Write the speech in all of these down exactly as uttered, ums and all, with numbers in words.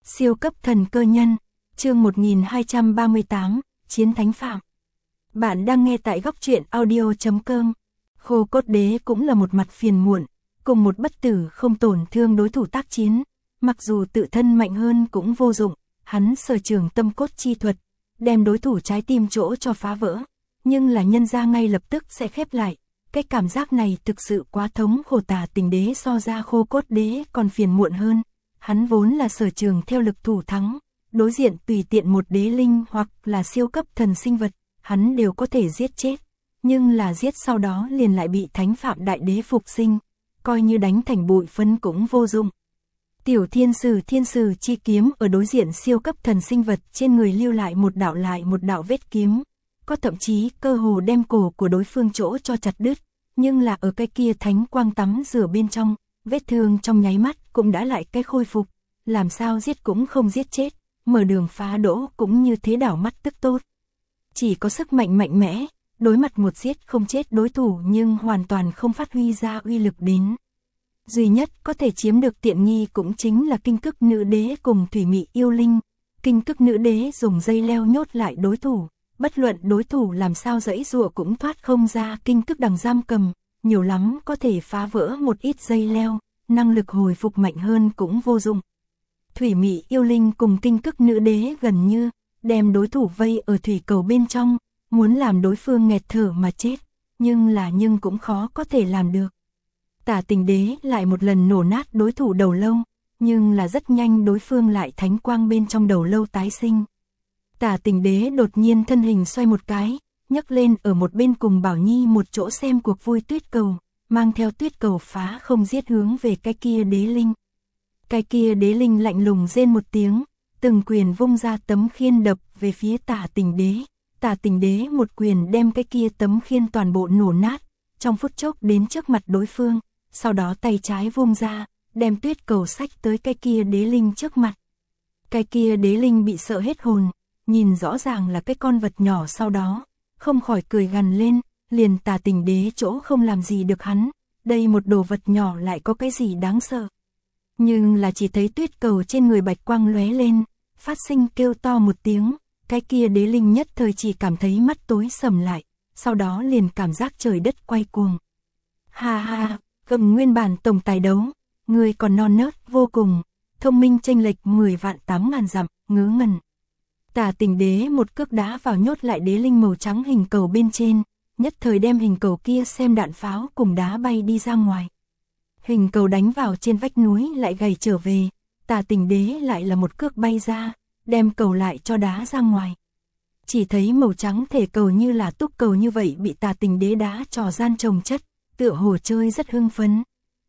Siêu cấp thần cơ nhân, chương một nghìn hai trăm ba mươi tám, Chiến Thánh Phạm. Bạn đang nghe tại góc truyện audio chấm com. Khô cốt đế cũng là một mặt phiền muộn, cùng một bất tử không tổn thương đối thủ tác chiến, mặc dù tự thân mạnh hơn cũng vô dụng, hắn sở trường tâm cốt chi thuật, đem đối thủ trái tim chỗ cho phá vỡ, nhưng là nhân ra ngay lập tức sẽ khép lại. Cái cảm giác này thực sự quá thống khổ. Tả Tình Đế so ra khô cốt đế còn phiền muộn hơn. Hắn vốn là sở trường theo lực thủ thắng, đối diện tùy tiện một đế linh hoặc là siêu cấp thần sinh vật, hắn đều có thể giết chết, nhưng là giết sau đó liền lại bị Thánh Phạm Đại Đế phục sinh, coi như đánh thành bụi phấn cũng vô dụng. Tiểu thiên sử thiên sử chi kiếm ở đối diện siêu cấp thần sinh vật trên người lưu lại một đạo lại một đạo vết kiếm, có thậm chí cơ hồ đem cổ của đối phương chỗ cho chặt đứt, nhưng là ở cái kia thánh quang tắm rửa bên trong, vết thương trong nháy mắt cũng đã lại cái khôi phục, làm sao giết cũng không giết chết, mở đường phá đỗ cũng như thế đảo mắt tức tốt. Chỉ có sức mạnh mạnh mẽ, đối mặt một giết không chết đối thủ nhưng hoàn toàn không phát huy ra uy lực đến. Duy nhất có thể chiếm được tiện nghi cũng chính là Kinh Cức Nữ Đế cùng Thủy Mị Yêu Linh. Kinh Cức Nữ Đế dùng dây leo nhốt lại đối thủ, bất luận đối thủ làm sao giãy giụa cũng thoát không ra kinh cức đằng giam cầm, nhiều lắm có thể phá vỡ một ít dây leo, năng lực hồi phục mạnh hơn cũng vô dụng. Thủy Mị Yêu Linh cùng Kinh Cức Nữ Đế gần như đem đối thủ vây ở thủy cầu bên trong, muốn làm đối phương nghẹt thở mà chết, nhưng là nhưng cũng khó có thể làm được. Tả Tình Đế lại một lần nổ nát đối thủ đầu lâu, nhưng là rất nhanh đối phương lại thánh quang bên trong đầu lâu tái sinh. Tả Tình Đế đột nhiên thân hình xoay một cái, nhấc lên ở một bên cùng Bảo Nhi một chỗ xem cuộc vui tuyết cầu, mang theo tuyết cầu phá không giết hướng về cái kia đế linh. Cái kia đế linh lạnh lùng rên một tiếng, từng quyền vung ra tấm khiên đập về phía Tả Tình Đế. Tả Tình Đế một quyền đem cái kia tấm khiên toàn bộ nổ nát, trong phút chốc đến trước mặt đối phương, sau đó tay trái vung ra, đem tuyết cầu xách tới cái kia đế linh trước mặt. Cái kia đế linh bị sợ hết hồn, nhìn rõ ràng là cái con vật nhỏ, sau đó không khỏi cười gằn lên, liền Tả Tình Đế chỗ không làm gì được hắn, đây một đồ vật nhỏ lại có cái gì đáng sợ. Nhưng là chỉ thấy tuyết cầu trên người bạch quang lóe lên, phát sinh kêu to một tiếng, cái kia đế linh nhất thời chỉ cảm thấy mắt tối sầm lại, sau đó liền cảm giác trời đất quay cuồng. Ha ha, gầm nguyên bản tổng tài đấu, người còn non nớt vô cùng, thông minh chênh lệch mười vạn tám ngàn dặm, ngớ ngẩn. Tả Tình Đế một cước đá vào nhốt lại đế linh màu trắng hình cầu bên trên, nhất thời đem hình cầu kia xem đạn pháo cùng đá bay đi ra ngoài. Hình cầu đánh vào trên vách núi lại gầy trở về, Tả Tình Đế lại là một cước bay ra, đem cầu lại cho đá ra ngoài. Chỉ thấy màu trắng thể cầu như là túc cầu như vậy bị Tả Tình Đế đá trò gian chồng chất, tựa hồ chơi rất hưng phấn.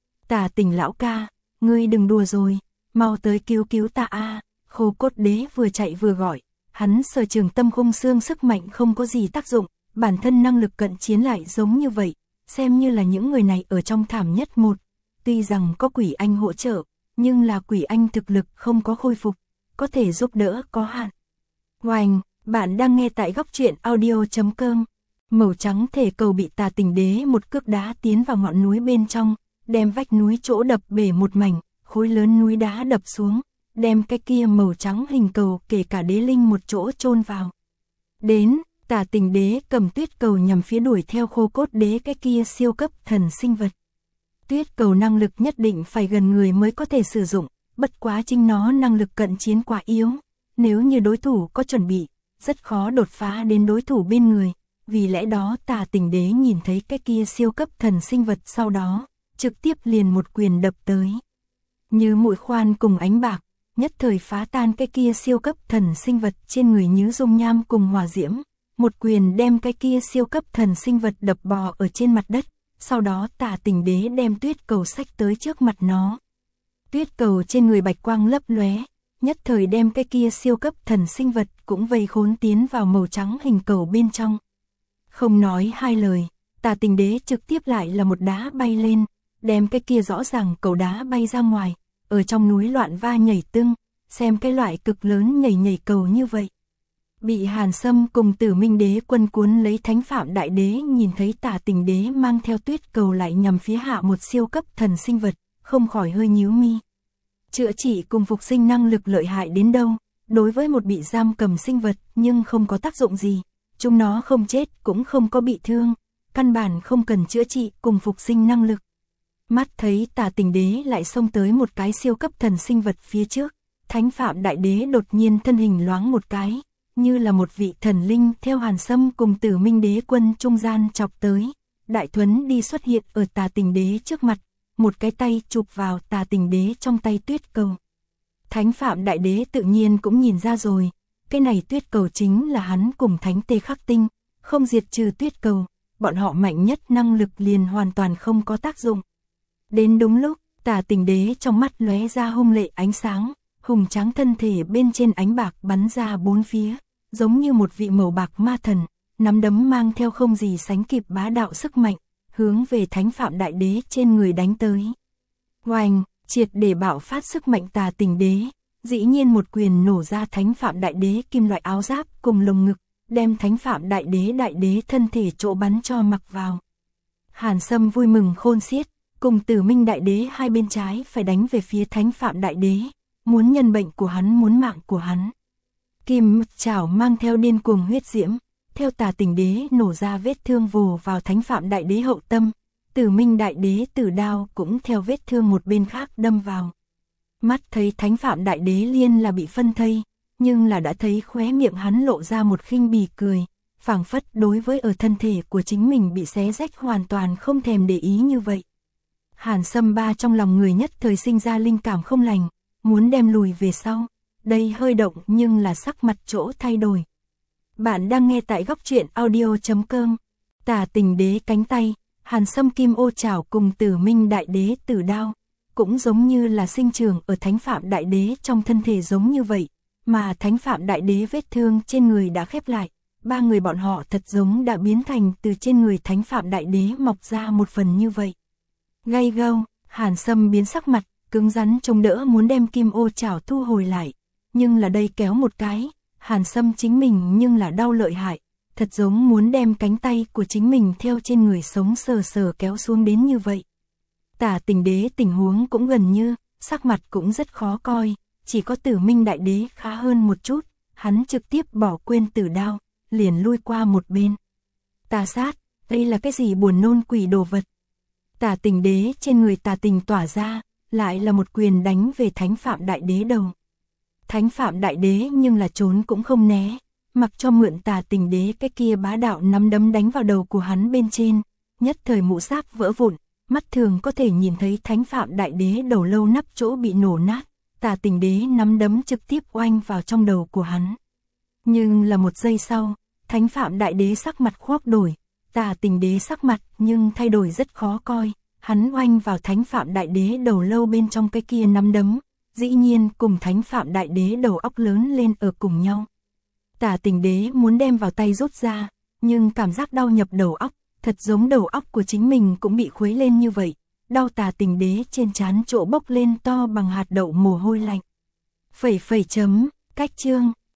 Tả Tình lão ca, ngươi đừng đùa rồi, mau tới cứu cứu ta a. Khô cốt đế vừa chạy vừa gọi. Hắn sở trường tâm khung xương sức mạnh không có gì tác dụng, bản thân năng lực cận chiến lại giống như vậy, xem như là những người này ở trong thảm nhất một. Tuy rằng có quỷ anh hỗ trợ, nhưng là quỷ anh thực lực không có khôi phục, có thể giúp đỡ có hạn. Oanh, bạn đang nghe tại góc truyện audio chấm com. Màu trắng thể cầu bị Tả Tình Đế một cước đá tiến vào ngọn núi bên trong, đem vách núi chỗ đập bể một mảnh, khối lớn núi đá đập xuống, đem cái kia màu trắng hình cầu kể cả đế linh một chỗ chôn vào. Đến, Tả Tình Đế cầm tuyết cầu nhằm phía đuổi theo khô cốt đế cái kia siêu cấp thần sinh vật. Tuyết cầu năng lực nhất định phải gần người mới có thể sử dụng, bất quá chính nó năng lực cận chiến quá yếu, nếu như đối thủ có chuẩn bị, rất khó đột phá đến đối thủ bên người, vì lẽ đó Tả Tình Đế nhìn thấy cái kia siêu cấp thần sinh vật sau đó, trực tiếp liền một quyền đập tới. Như mũi khoan cùng ánh bạc, nhất thời phá tan cái kia siêu cấp thần sinh vật trên người như dung nham cùng hỏa diễm, một quyền đem cái kia siêu cấp thần sinh vật đập bò ở trên mặt đất, sau đó Tả Tình Đế đem tuyết cầu xách tới trước mặt nó. Tuyết cầu trên người bạch quang lấp lóe, nhất thời đem cái kia siêu cấp thần sinh vật cũng vây khốn tiến vào màu trắng hình cầu bên trong. Không nói hai lời, Tả Tình Đế trực tiếp lại là một đá bay lên, đem cái kia rõ ràng cầu đá bay ra ngoài, ở trong núi loạn va nhảy tưng, xem cái loại cực lớn nhảy nhảy cầu như vậy. Bị Hàn Sâm cùng Tử Minh Đế quân cuốn lấy Thánh Phạm Đại Đế nhìn thấy Tả Tình Đế mang theo tuyết cầu lại nhằm phía hạ một siêu cấp thần sinh vật, không khỏi hơi nhíu mi. chữa trị cùng phục sinh năng lực lợi hại đến đâu, đối với một bị giam cầm sinh vật nhưng không có tác dụng gì, chúng nó không chết cũng không có bị thương, căn bản không cần chữa trị cùng phục sinh năng lực. Mắt thấy Tà Tình Đế lại xông tới một cái siêu cấp thần sinh vật phía trước, Thánh Phạm Đại Đế đột nhiên thân hình loáng một cái, như là một vị thần linh theo Hàn Sâm cùng Tử Minh Đế quân trung gian chọc tới. Đại Thuấn đi xuất hiện ở Tà Tình Đế trước mặt, một cái tay chụp vào Tà Tình Đế trong tay tuyết cầu. Thánh Phạm Đại Đế tự nhiên cũng nhìn ra rồi, cái này tuyết cầu chính là hắn cùng Thánh Tê Khắc Tinh, không diệt trừ tuyết cầu, bọn họ mạnh nhất năng lực liền hoàn toàn không có tác dụng. Đến đúng lúc, Tà Tình Đế trong mắt lóe ra hung lệ ánh sáng, hùng tráng thân thể bên trên ánh bạc bắn ra bốn phía, giống như một vị màu bạc ma thần, nắm đấm mang theo không gì sánh kịp bá đạo sức mạnh, hướng về Thánh Phạm Đại Đế trên người đánh tới. Oanh, triệt để bạo phát sức mạnh Tà Tình Đế, dĩ nhiên một quyền nổ ra Thánh Phạm Đại Đế kim loại áo giáp cùng lồng ngực, đem Thánh Phạm Đại Đế đại đế thân thể chỗ bắn cho mặc vào. Hàn Sâm vui mừng khôn xiết, cùng Tử Minh Đại Đế hai bên trái phải đánh về phía Thánh Phạm Đại Đế, muốn nhân bệnh của hắn, muốn mạng của hắn. Kim chảo mang theo điên cuồng huyết diễm, theo Tà Tình Đế nổ ra vết thương vồ vào Thánh Phạm Đại Đế hậu tâm, Tử Minh Đại Đế tử đao cũng theo vết thương một bên khác đâm vào. Mắt thấy Thánh Phạm Đại Đế liên là bị phân thây, nhưng là đã thấy khóe miệng hắn lộ ra một khinh bỉ cười, phảng phất đối với ở thân thể của chính mình bị xé rách hoàn toàn không thèm để ý như vậy. Hàn Sâm ba trong lòng người nhất thời sinh ra linh cảm không lành, muốn đem lùi về sau, đây hơi động nhưng là sắc mặt chỗ thay đổi. Bạn đang nghe tại góc truyện audio chấm com. Tà Tình Đế cánh tay, Hàn Sâm kim ô chảo cùng Tử Minh Đại Đế tử đao, cũng giống như là sinh trưởng ở Thánh Phạm Đại Đế trong thân thể giống như vậy, mà Thánh Phạm Đại Đế vết thương trên người đã khép lại, ba người bọn họ thật giống đã biến thành từ trên người Thánh Phạm Đại Đế mọc ra một phần như vậy. Gay gâu, Hàn Sâm biến sắc mặt, cứng rắn chống đỡ muốn đem kim ô chảo thu hồi lại, nhưng là đây kéo một cái, Hàn Sâm chính mình nhưng là đau lợi hại, thật giống muốn đem cánh tay của chính mình theo trên người sống sờ sờ kéo xuống đến như vậy. Tà Tình Đế tình huống cũng gần như, sắc mặt cũng rất khó coi, chỉ có Tử Minh Đại Đế khá hơn một chút, hắn trực tiếp bỏ quên tử đao, liền lui qua một bên. Tà sát, đây là cái gì buồn nôn quỷ đồ vật? Tà Tình Đế trên người tà tình tỏa ra, lại là một quyền đánh về Thánh Phạm Đại Đế đầu. Thánh Phạm Đại Đế nhưng là trốn cũng không né, mặc cho mượn Tà Tình Đế cái kia bá đạo nắm đấm đánh vào đầu của hắn bên trên, nhất thời mũ giáp vỡ vụn, mắt thường có thể nhìn thấy Thánh Phạm Đại Đế đầu lâu nắp chỗ bị nổ nát, Tà Tình Đế nắm đấm trực tiếp oanh vào trong đầu của hắn. Nhưng là một giây sau, Thánh Phạm Đại Đế sắc mặt khoác đổi, Tà Tình Đế sắc mặt nhưng thay đổi rất khó coi, hắn oanh vào Thánh Phạm Đại Đế đầu lâu bên trong cái kia nắm đấm, dĩ nhiên cùng Thánh Phạm Đại Đế đầu óc lớn lên ở cùng nhau. Tà Tình Đế muốn đem vào tay rút ra, nhưng cảm giác đau nhập đầu óc, thật giống đầu óc của chính mình cũng bị khuấy lên như vậy, đau Tà Tình Đế trên trán chỗ bốc lên to bằng hạt đậu mồ hôi lạnh. Phẩy phẩy chấm, cách chương,